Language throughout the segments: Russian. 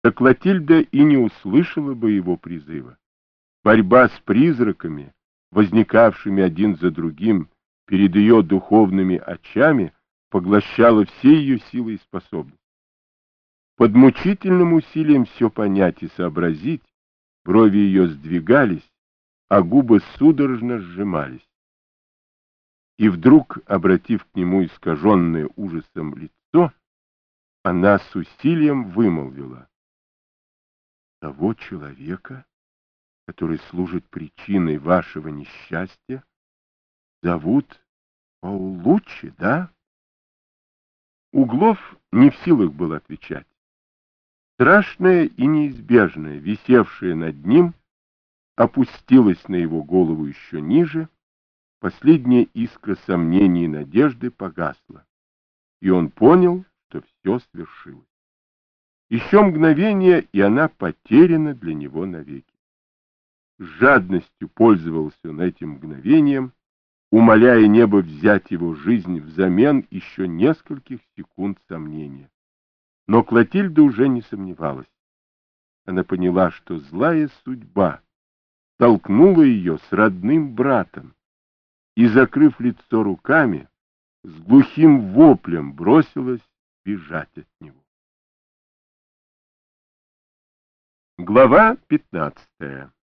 то Клотильда и не услышала бы его призыва. Борьба с призраками, возникавшими один за другим перед ее духовными очами, поглощала все ее силы и способности. Под мучительным усилием все понять и сообразить, брови ее сдвигались, а губы судорожно сжимались. И вдруг, обратив к нему искаженное ужасом лицо, она с усилием вымолвила: «Того человека, который служит причиной вашего несчастья, зовут Паулуччи, да?» Углов не в силах был отвечать. Страшное и неизбежное, висевшее над ним, опустилось на его голову еще ниже, последняя искра сомнений и надежды погасла, и он понял, что все свершилось. Еще мгновение, и она потеряна для него навеки. С жадностью пользовался он этим мгновением, умоляя небо взять его жизнь взамен еще нескольких секунд сомнения. Но Клотильда уже не сомневалась. Она поняла, что злая судьба толкнула ее с родным братом и, закрыв лицо руками, с глухим воплем бросилась бежать от него. Глава 15.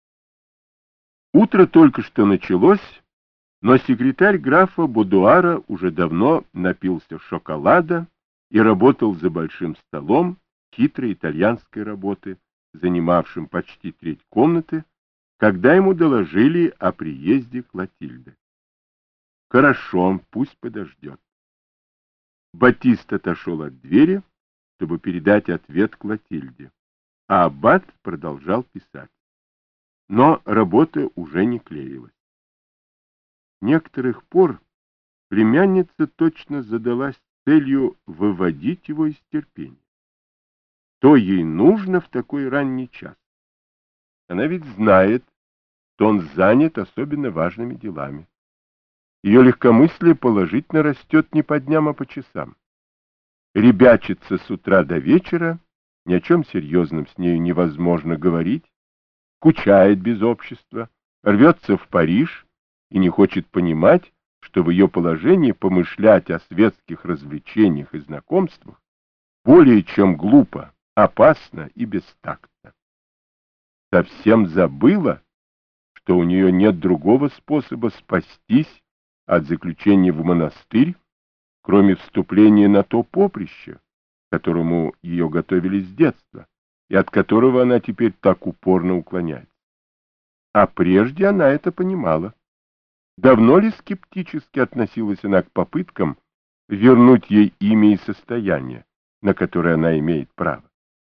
Утро только что началось, но секретарь графа Будуара уже давно напился шоколада и работал за большим столом хитрой итальянской работы, занимавшим почти треть комнаты, когда ему доложили о приезде Клотильды. Хорошо, пусть подождет. Батист отошел от двери, чтобы передать ответ Клотильде, а аббат продолжал писать. Но работа уже не клеилась. С некоторых пор племянница точно задалась целью выводить его из терпения. Что ей нужно в такой ранний час? Она ведь знает, что он занят особенно важными делами. Ее легкомыслие положительно растет не по дням, а по часам. Ребячится с утра до вечера, ни о чем серьезном с нею невозможно говорить, скучает без общества, рвется в Париж и не хочет понимать, что в ее положении помышлять о светских развлечениях и знакомствах более чем глупо, опасно и бестактно. Совсем забыла, что у нее нет другого способа спастись от заключения в монастырь, кроме вступления на то поприще, к которому ее готовили с детства, и от которого она теперь так упорно уклоняется. А прежде она это понимала. Давно ли скептически относилась она к попыткам вернуть ей имя и состояние, на которое она имеет право?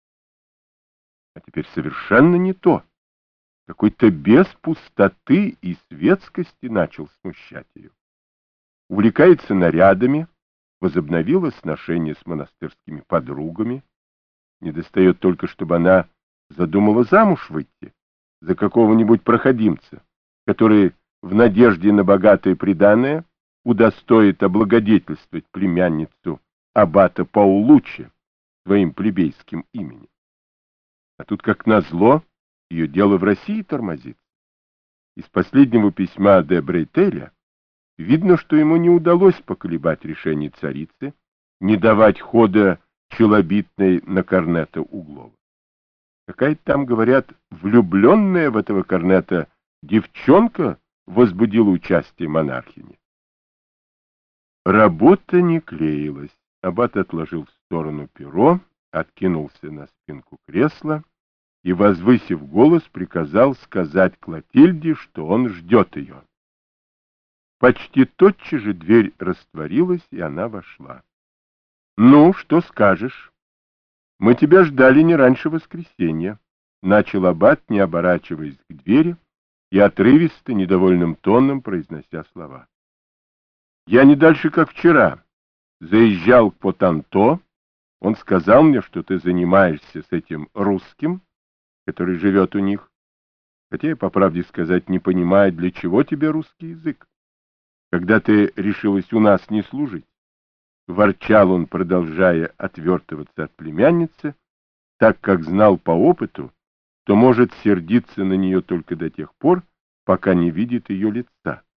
А теперь совершенно не то. Какой-то бес пустоты и светскости начал смущать ее. Увлекается нарядами, возобновила сношения с монастырскими подругами. Недостает только, чтобы она задумала замуж выйти за какого-нибудь проходимца, который в надежде на богатое приданое удостоит облагодетельствовать племянницу аббата Паулуччи своим плебейским именем. А тут, как назло, ее дело в России тормозится. Из последнего письма де Брейтеля видно, что ему не удалось поколебать решение царицы не давать хода челобитной на корнета Углова. Какая-то там, говорят, влюбленная в этого корнета девчонка возбудила участие монархини. Работа не клеилась. Аббат отложил в сторону перо, откинулся на спинку кресла и, возвысив голос, приказал сказать Клотильде, что он ждет ее. Почти тотчас же дверь растворилась, и она вошла. — Ну, что скажешь? — Мы тебя ждали не раньше воскресенья, — начал аббат, не оборачиваясь к двери и отрывисто, недовольным тоном произнося слова. — Я не дальше, как вчера, заезжал к Потанто. Он сказал мне, что ты занимаешься с этим русским, который живет у них, хотя я, по правде сказать, не понимаю, для чего тебе русский язык, когда ты решилась у нас не служить. Ворчал он, продолжая отвертываться от племянницы, так как знал по опыту, что может сердиться на нее только до тех пор, пока не видит ее лица.